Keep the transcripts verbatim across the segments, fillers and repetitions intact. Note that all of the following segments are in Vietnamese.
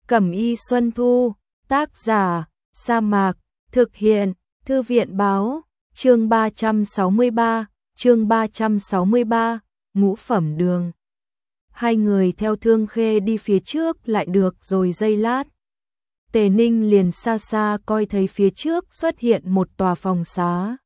Cẩm y Xuân Thu, tác giả, Sa Mạc, thực hiện, Thư viện báo, chương ba trăm sáu mươi ba, chương ba trăm sáu mươi ba, ngũ phẩm đường. Hai người theo Thương Khê đi phía trước lại được rồi giây lát. Tề Ninh liền xa xa coi thấy phía trước xuất hiện một tòa phòng xá.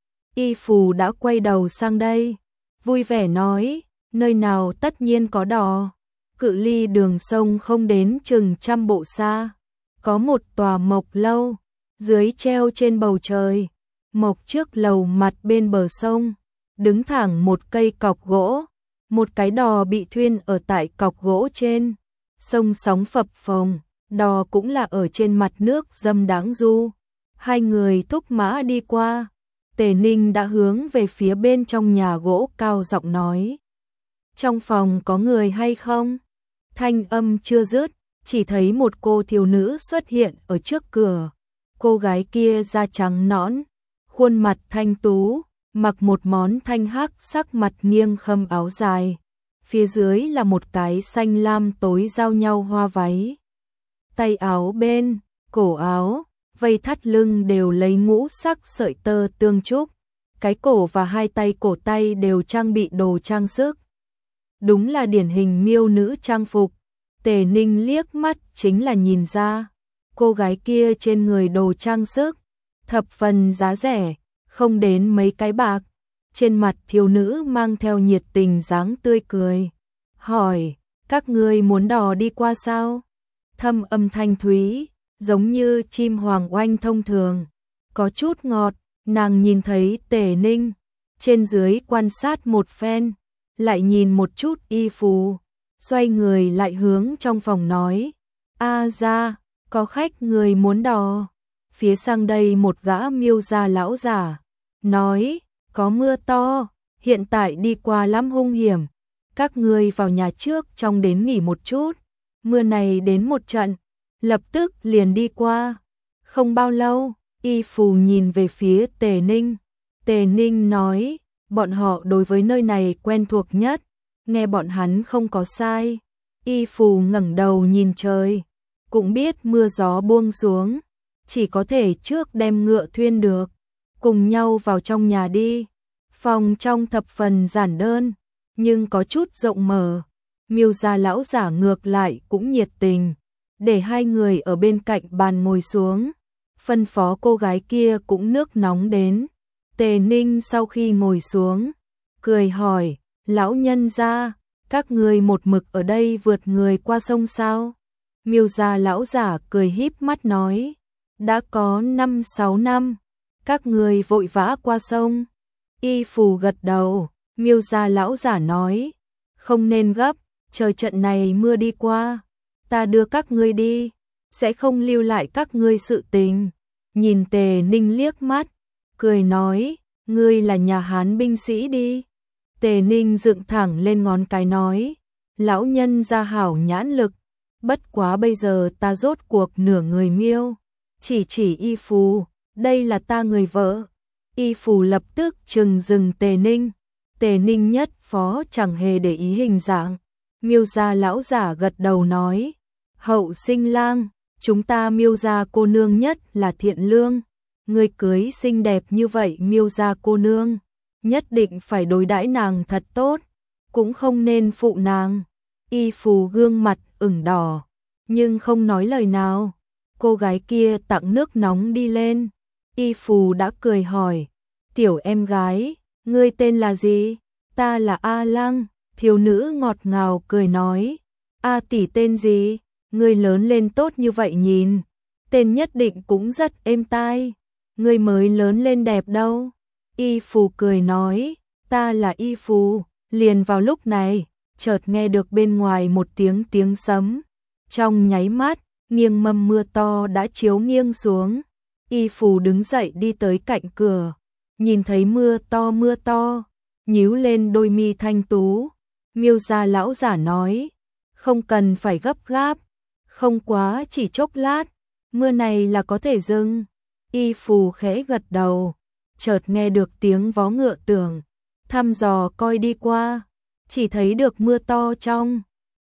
Y Phù đã quay đầu sang đây, vui vẻ nói, nơi nào tất nhiên có đò. Cự ly đường sông không đến chừng trăm bộ xa, có một tòa mộc lâu, dưới treo trên bầu trời, mộc trước lầu mặt bên bờ sông, đứng thẳng một cây cọc gỗ, một cái đò bị thuyền ở tại cọc gỗ trên, sông sóng phập phồng, đò cũng là ở trên mặt nước dâm đáng du. Hai người thúc mã đi qua, Tề Ninh đã hướng về phía bên trong nhà gỗ cao giọng nói. Trong phòng có người hay không? Thanh âm chưa dứt, chỉ thấy một cô thiếu nữ xuất hiện ở trước cửa. Cô gái kia da trắng nõn, khuôn mặt thanh tú, mặc một món thanh hắc sắc mặt nghiêng khâm áo dài. Phía dưới là một cái xanh lam tối giao nhau hoa váy. Tay áo bên, cổ áo, vây thắt lưng đều lấy ngũ sắc sợi tơ tương trúc. Cái cổ và hai tay cổ tay đều trang bị đồ trang sức. Đúng là điển hình miêu nữ trang phục. Tề Ninh liếc mắt chính là nhìn ra, cô gái kia trên người đồ trang sức, thập phần giá rẻ, không đến mấy cái bạc. Trên mặt thiếu nữ mang theo nhiệt tình dáng tươi cười. Hỏi, các ngươi muốn đò đi qua sao? Thâm âm thanh thúy, giống như chim hoàng oanh thông thường, có chút ngọt. Nàng nhìn thấy Tề Ninh, trên dưới quan sát một phen, lại nhìn một chút Y Phù, xoay người lại hướng trong phòng nói, a ra, có khách người muốn đò. Phía sang đây một gã miêu gia lão giả, nói, có mưa to, hiện tại đi qua lắm hung hiểm, các ngươi vào nhà trước trong đến nghỉ một chút, mưa này đến một trận, lập tức liền đi qua. Không bao lâu, Y Phù nhìn về phía Tề Ninh, Tề Ninh nói, bọn họ đối với nơi này quen thuộc nhất, nghe bọn hắn không có sai. Y Phù ngẩng đầu nhìn trời, cũng biết mưa gió buông xuống, chỉ có thể trước đem ngựa thuyền được, cùng nhau vào trong nhà đi. Phòng trong thập phần giản đơn, nhưng có chút rộng mở. Miêu gia lão giả ngược lại cũng nhiệt tình, để hai người ở bên cạnh bàn ngồi xuống, phân phó cô gái kia cũng nước nóng đến. Tề Ninh sau khi ngồi xuống, cười hỏi, lão nhân gia, các người một mực ở đây vượt người qua sông sao? Miêu gia lão giả cười híp mắt nói, đã có năm sáu năm, các người vội vã qua sông. Y Phù gật đầu, Miêu gia lão giả nói, không nên gấp, chờ trận này mưa đi qua, ta đưa các ngươi đi, sẽ không lưu lại các ngươi sự tình. Nhìn Tề Ninh liếc mắt, cười nói, ngươi là nhà Hán binh sĩ đi. Tề Ninh dựng thẳng lên ngón cái nói, lão nhân gia hảo nhãn lực, bất quá bây giờ ta rốt cuộc nửa người miêu. Chỉ chỉ Y Phù, đây là ta người vợ. Y Phù lập tức trừng dừng Tề Ninh. Tề Ninh nhất phó chẳng hề để ý hình dạng. Miêu gia lão giả gật đầu nói, hậu sinh lang, chúng ta miêu gia cô nương nhất là thiện lương. Người cưới xinh đẹp như vậy miêu gia cô nương, nhất định phải đối đãi nàng thật tốt, cũng không nên phụ nàng. Y Phù gương mặt ửng đỏ, nhưng không nói lời nào. Cô gái kia tặng nước nóng đi lên. Y Phù đã cười hỏi, tiểu em gái, ngươi tên là gì? Ta là A Lăng. Thiếu nữ ngọt ngào cười nói, A tỷ tên gì? Ngươi lớn lên tốt như vậy nhìn, tên nhất định cũng rất êm tai. Ngươi mới lớn lên đẹp đâu. Y Phù cười nói, ta là Y Phù. Liền vào lúc này, chợt nghe được bên ngoài một tiếng tiếng sấm. Trong nháy mắt, nghiêng mâm mưa to đã chiếu nghiêng xuống. Y Phù đứng dậy đi tới cạnh cửa, nhìn thấy mưa to mưa to, nhíu lên đôi mi thanh tú. Miêu gia lão giả nói, không cần phải gấp gáp, không quá chỉ chốc lát, mưa này là có thể dừng. Y Phù khẽ gật đầu, chợt nghe được tiếng vó ngựa tưởng, thăm dò coi đi qua, chỉ thấy được mưa to trong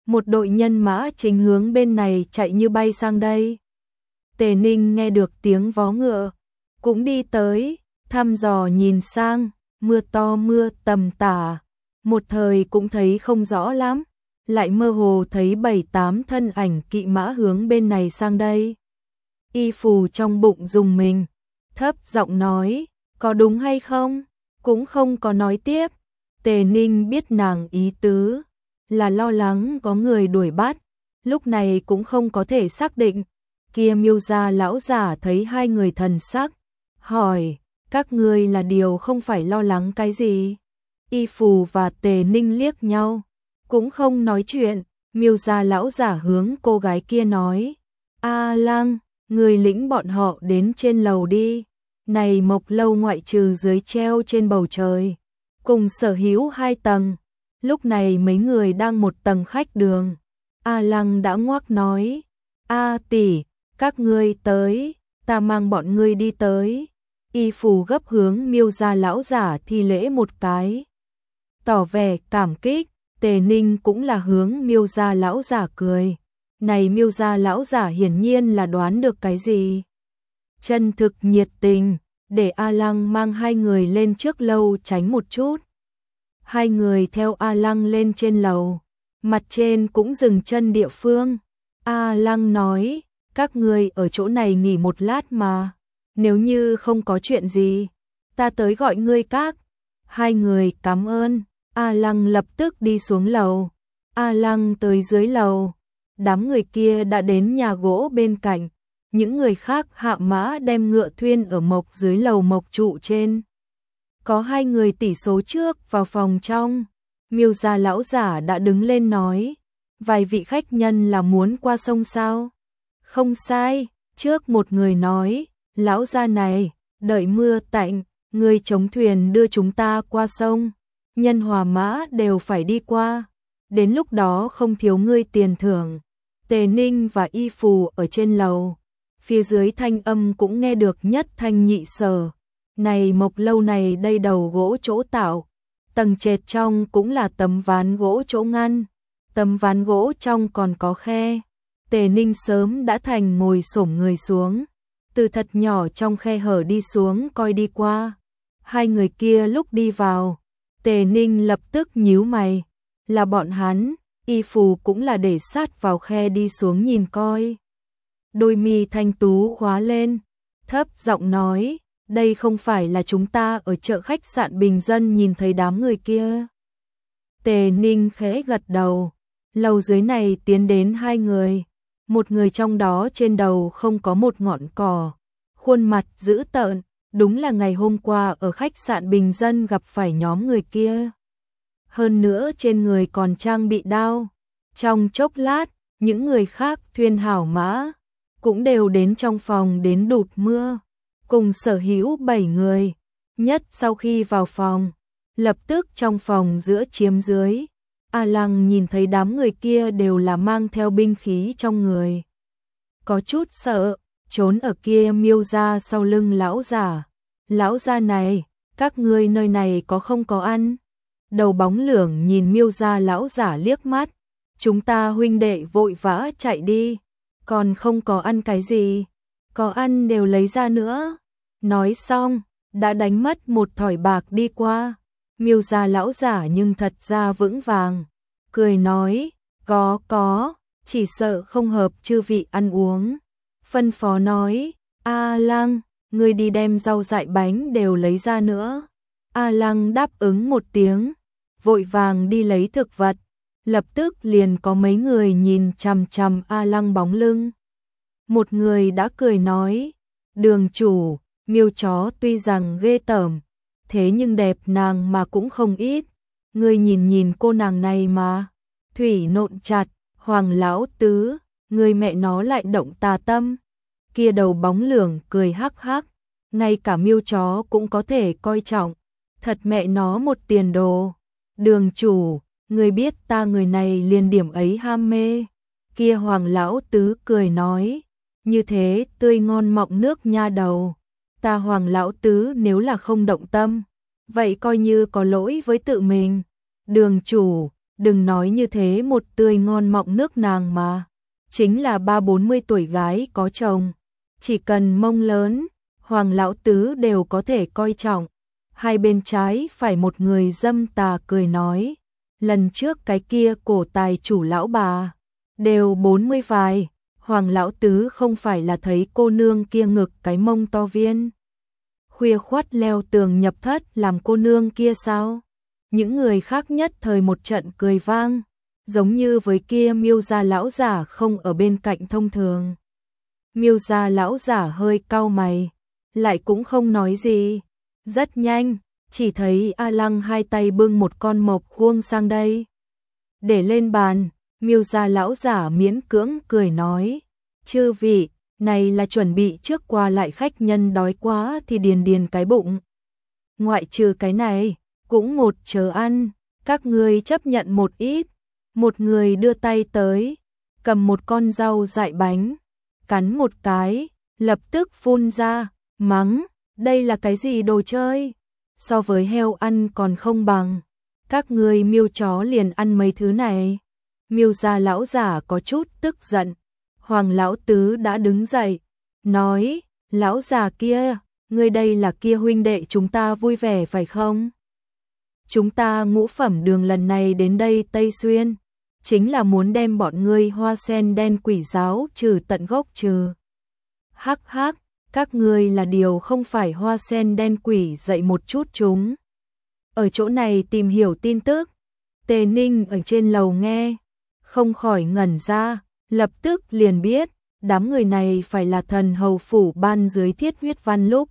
một đội nhân mã chính hướng bên này chạy như bay sang đây. Tề Ninh nghe được tiếng vó ngựa, cũng đi tới, thăm dò nhìn sang, mưa to mưa tầm tả, một thời cũng thấy không rõ lắm, lại mơ hồ thấy bảy tám thân ảnh kỵ mã hướng bên này sang đây. Y Phù trong bụng rùng mình, thấp giọng nói, có đúng hay không? Cũng không có nói tiếp. Tề Ninh biết nàng ý tứ, là lo lắng có người đuổi bắt, lúc này cũng không có thể xác định. Kia Miêu gia lão giả thấy hai người thần sắc, hỏi, các ngươi là điều không phải lo lắng cái gì? Y Phù và Tề Ninh liếc nhau, cũng không nói chuyện. Miêu gia lão giả hướng cô gái kia nói, A Lăng, người lĩnh bọn họ đến trên lầu đi. Này Mộc lâu ngoại trừ dưới treo trên bầu trời, cùng sở hữu hai tầng, lúc này mấy người đang một tầng khách đường. A Lăng đã ngoác nói, A tỷ, các ngươi tới, ta mang bọn ngươi đi tới. Y Phù gấp hướng Miêu gia lão giả thi lễ một cái, tỏ vẻ cảm kích. Tề Ninh cũng là hướng Miêu gia lão giả cười. Này Miêu gia lão giả hiển nhiên là đoán được cái gì. Chân thực nhiệt tình, để A Lăng mang hai người lên trước lâu tránh một chút. Hai người theo A Lăng lên trên lầu, mặt trên cũng dừng chân địa phương. A Lăng nói, các ngươi ở chỗ này nghỉ một lát mà, nếu như không có chuyện gì, ta tới gọi ngươi các. Hai người cảm ơn. A Lăng lập tức đi xuống lầu. A Lăng tới dưới lầu, đám người kia đã đến nhà gỗ bên cạnh, những người khác hạ mã đem ngựa thuyên ở mộc dưới lầu mộc trụ trên. Có hai người tỷ số trước vào phòng trong. Miêu gia lão giả đã đứng lên nói, vài vị khách nhân là muốn qua sông sao? Không sai, trước một người nói, lão gia này, đợi mưa tạnh, người chống thuyền đưa chúng ta qua sông. Nhân hòa mã đều phải đi qua, đến lúc đó không thiếu ngươi tiền thưởng. Tề Ninh và Y Phù ở trên lầu, phía dưới thanh âm cũng nghe được nhất thanh nhị sở. Này Mộc lâu này đây đầu gỗ chỗ tạo, tầng trệt trong cũng là tấm ván gỗ chỗ ngăn, tấm ván gỗ trong còn có khe. Tề Ninh sớm đã thành ngồi xổm người xuống, từ thật nhỏ trong khe hở đi xuống coi đi qua. Hai người kia lúc đi vào, Tề Ninh lập tức nhíu mày, là bọn hắn. Y Phù cũng là để sát vào khe đi xuống nhìn coi. Đôi mi thanh tú khóa lên, thấp giọng nói, đây không phải là chúng ta ở chợ khách sạn bình dân nhìn thấy đám người kia. Tề Ninh khẽ gật đầu, lầu dưới này tiến đến hai người, một người trong đó trên đầu không có một ngọn cỏ, khuôn mặt dữ tợn, đúng là ngày hôm qua ở khách sạn bình dân gặp phải nhóm người kia. Hơn nữa trên người còn trang bị đao. Trong chốc lát, những người khác thuyên hảo mã cũng đều đến trong phòng đến đụt mưa, cùng sở hữu bảy người. Nhất sau khi vào phòng, lập tức trong phòng giữa chiếm dưới, A Lăng nhìn thấy đám người kia đều là mang theo binh khí trong người. Có chút sợ, trốn ở kia Miêu gia sau lưng lão giả. Lão gia này, các ngươi nơi này có không có ăn? Đầu bóng lưỡng nhìn Miêu gia lão giả liếc mắt, chúng ta huynh đệ vội vã chạy đi, còn không có ăn cái gì, có ăn đều lấy ra nữa. Nói xong, đã đánh mất một thỏi bạc đi qua. Miêu gia lão giả nhưng thật ra vững vàng, cười nói, có có, chỉ sợ không hợp chư vị ăn uống. Phân phó nói, A Lăng, ngươi đi đem rau dại bánh đều lấy ra nữa. A Lăng đáp ứng một tiếng, vội vàng đi lấy thực vật, lập tức liền có mấy người nhìn chằm chằm A Lăng bóng lưng. Một người đã cười nói, đường chủ, Miêu chó tuy rằng ghê tởm, thế nhưng đẹp nàng mà cũng không ít, ngươi nhìn nhìn cô nàng này mà, thủy nộn chặt, Hoàng lão tứ, người mẹ nó lại động tà tâm. Kia đầu bóng lưỡng cười hắc hắc, ngay cả Miêu chó cũng có thể coi trọng, thật mẹ nó một tiền đồ. Đường chủ, người biết ta người này liền điểm ấy ham mê. Kia Hoàng lão tứ cười nói, như thế tươi ngon mọng nước nha đầu. Ta Hoàng lão tứ nếu là không động tâm, vậy coi như có lỗi với tự mình. Đường chủ, Đừng nói như thế, một tươi ngon mọng nước nàng mà. Chính là ba bốn mươi tuổi gái có chồng. Chỉ cần mông lớn, Hoàng lão tứ đều có thể coi trọng. Hai bên trái phải một người dâm tà cười nói. Lần trước cái kia cổ tài chủ lão bà. Đều bốn mươi vài. Hoàng lão tứ không phải là thấy cô nương kia ngực cái mông to viên. Khuya khoắt leo tường nhập thất làm cô nương kia sao? Những người khác nhất thời một trận cười vang. Giống như với kia Miêu gia lão giả không ở bên cạnh thông thường. Miêu gia lão giả hơi cau mày, lại cũng không nói gì. Rất nhanh, chỉ thấy A Lăng hai tay bưng một con mộc khuông sang đây. Để lên bàn, Miêu gia lão giả miễn cưỡng cười nói. Chư vị, này là chuẩn bị trước qua lại khách nhân đói quá thì điền điền cái bụng. Ngoại trừ cái này, cũng một chờ ăn, các ngươi chấp nhận một ít. Một người đưa tay tới, cầm một con rau dại bánh, cắn một cái, lập tức phun ra, mắng, đây là cái gì đồ chơi? So với heo ăn còn không bằng, các ngươi Miêu chó liền ăn mấy thứ này. Miêu gia lão giả có chút tức giận. Hoàng lão tứ đã đứng dậy, nói, lão già kia, ngươi đây là kia huynh đệ chúng ta vui vẻ phải không? Chúng ta Ngũ Phẩm Đường lần này đến đây Tây Xuyên, chính là muốn đem bọn ngươi Hoa Sen Đen quỷ giáo trừ tận gốc trừ. Hắc hắc, các ngươi là điều không phải Hoa Sen Đen quỷ dạy một chút chúng. Ở chỗ này tìm hiểu tin tức, Tề Ninh ở trên lầu nghe, không khỏi ngẩn ra, lập tức liền biết, đám người này phải là thần hầu phủ ban dưới thiết huyết văn lúc.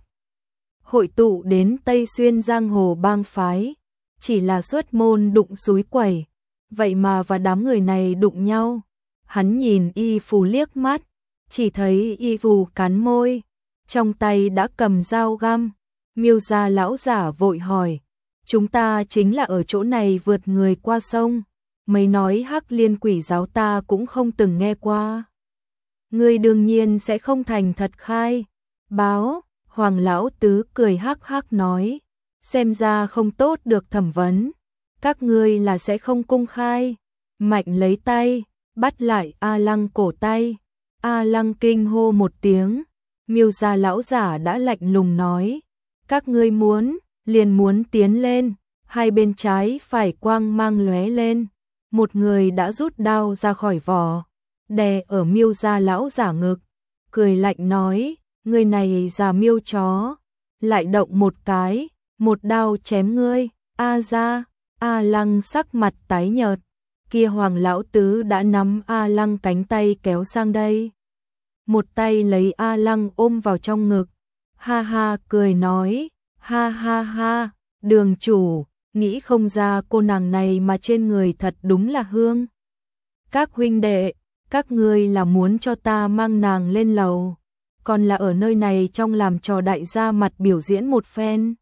Hội tụ đến Tây Xuyên giang hồ bang phái, chỉ là xuất môn đụng súi quẩy, vậy mà và đám người này đụng nhau. Hắn nhìn Y Phù liếc mắt, chỉ thấy Y Phù cắn môi, trong tay đã cầm dao găm. Miêu gia lão giả vội hỏi, chúng ta chính là ở chỗ này vượt người qua sông, mấy nói Hắc Liên quỷ giáo ta cũng không từng nghe qua. Ngươi đương nhiên sẽ không thành thật khai báo. Hoàng lão tứ cười hắc hắc nói, xem ra không tốt được thẩm vấn, các ngươi là sẽ không công khai. Mạnh lấy tay, bắt lại A Lăng cổ tay. A Lăng kinh hô một tiếng. Miêu gia lão giả đã lạnh lùng nói, các ngươi muốn, liền muốn tiến lên. Hai bên trái phải quang mang lóe lên, một người đã rút đao ra khỏi vỏ, đè ở Miêu gia lão giả ngực, cười lạnh nói, người này già Miêu chó, lại động một cái, một đao chém ngươi. A ra, A Lăng sắc mặt tái nhợt, kia Hoàng lão tứ đã nắm A Lăng cánh tay kéo sang đây, một tay lấy A Lăng ôm vào trong ngực, ha ha cười nói, ha ha ha, đường chủ, nghĩ không ra cô nàng này mà trên người thật đúng là hương. Các huynh đệ, các ngươi là muốn cho ta mang nàng lên lầu, còn là ở nơi này trong làm trò đại gia mặt biểu diễn một phen.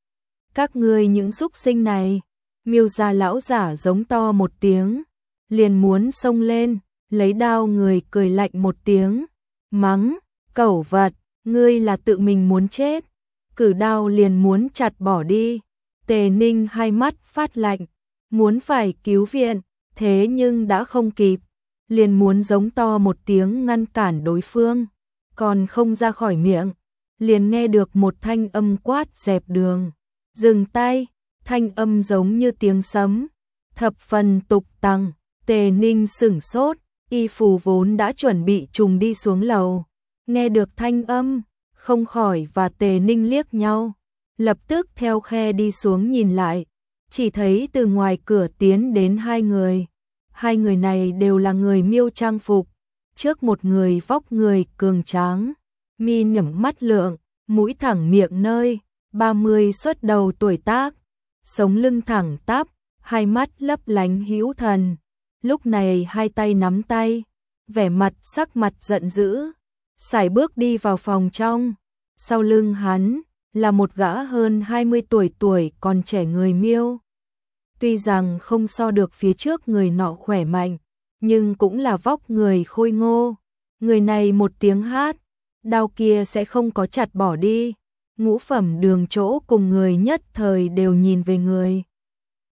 Các ngươi những súc sinh này. Miêu gia lão giả giống to một tiếng, liền muốn xông lên, lấy đao người cười lạnh một tiếng, mắng, cẩu vật, ngươi là tự mình muốn chết, cử đao liền muốn chặt bỏ đi. Tề Ninh hai mắt phát lạnh, muốn phải cứu viện, thế nhưng đã không kịp, liền muốn giống to một tiếng ngăn cản đối phương, còn không ra khỏi miệng, liền nghe được một thanh âm quát dẹp đường, dừng tay. Thanh âm giống như tiếng sấm, thập phần tục tằng. Tề Ninh sửng sốt, Y Phù vốn đã chuẩn bị trùng đi xuống lầu, nghe được thanh âm, không khỏi và Tề Ninh liếc nhau, lập tức theo khe đi xuống nhìn lại, chỉ thấy từ ngoài cửa tiến đến hai người. Hai người này đều là người Miêu trang phục, trước một người vóc người cường tráng, mi nhẫm mắt lượng, mũi thẳng miệng nơi, ba mươi xuất đầu tuổi tác, sống lưng thẳng tắp, hai mắt lấp lánh hữu thần. Lúc này hai tay nắm tay, vẻ mặt sắc mặt giận dữ, sải bước đi vào phòng trong. Sau lưng hắn là một gã hơn hai mươi tuổi tuổi còn trẻ người Miêu. Tuy rằng không so được phía trước người nọ khỏe mạnh, nhưng cũng là vóc người khôi ngô. Người này một tiếng hát, đao kia sẽ không có chặt bỏ đi. Ngũ Phẩm Đường chỗ cùng người nhất thời đều nhìn về người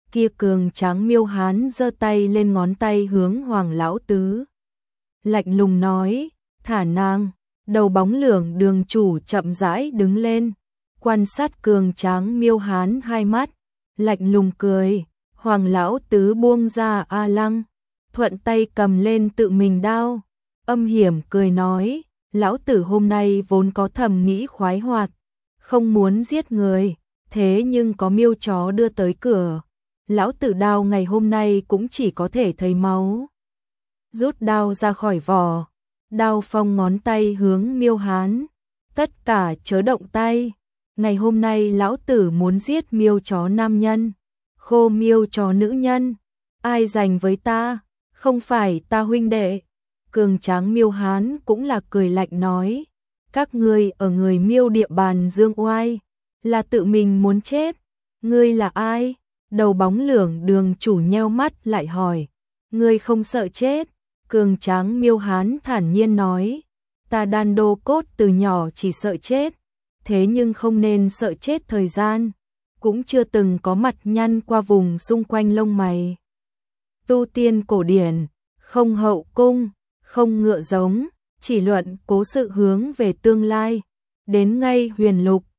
Kia cường tráng miêu hán giơ tay lên ngón tay hướng Hoàng lão tứ. Lạnh lùng nói, thả nàng. Đầu bóng lưỡng đường chủ chậm rãi đứng lên, quan sát cường tráng miêu hán hai mắt, lạnh lùng cười. Hoàng lão tứ buông ra A Lăng, thuận tay cầm lên tự mình đao, âm hiểm cười nói, lão tử hôm nay vốn có thầm nghĩ khoái hoạt, không muốn giết người, thế nhưng có miêu chó đưa tới cửa, lão tử đao ngày hôm nay cũng chỉ có thể thấy máu. Rút đao ra khỏi vỏ, đao phong ngón tay hướng miêu hán, tất cả chớ động tay, ngày hôm nay lão tử muốn giết miêu chó nam nhân, khô miêu chó nữ nhân, ai giành với ta, không phải ta huynh đệ. Cường tráng miêu hán cũng là cười lạnh nói, các ngươi ở người miêu địa bàn dương oai, là tự mình muốn chết, ngươi là ai? Đầu bóng lưỡng đường chủ nheo mắt lại hỏi, ngươi không sợ chết? Cường tráng miêu hán thản nhiên nói, ta đan đô cốt từ nhỏ chỉ sợ chết, thế nhưng không nên sợ chết thời gian, cũng chưa từng có mặt nhăn qua vùng xung quanh lông mày. Tu tiên cổ điển, không hậu cung, không ngựa giống, chỉ luận cố sự hướng về tương lai, đến ngay huyền lục,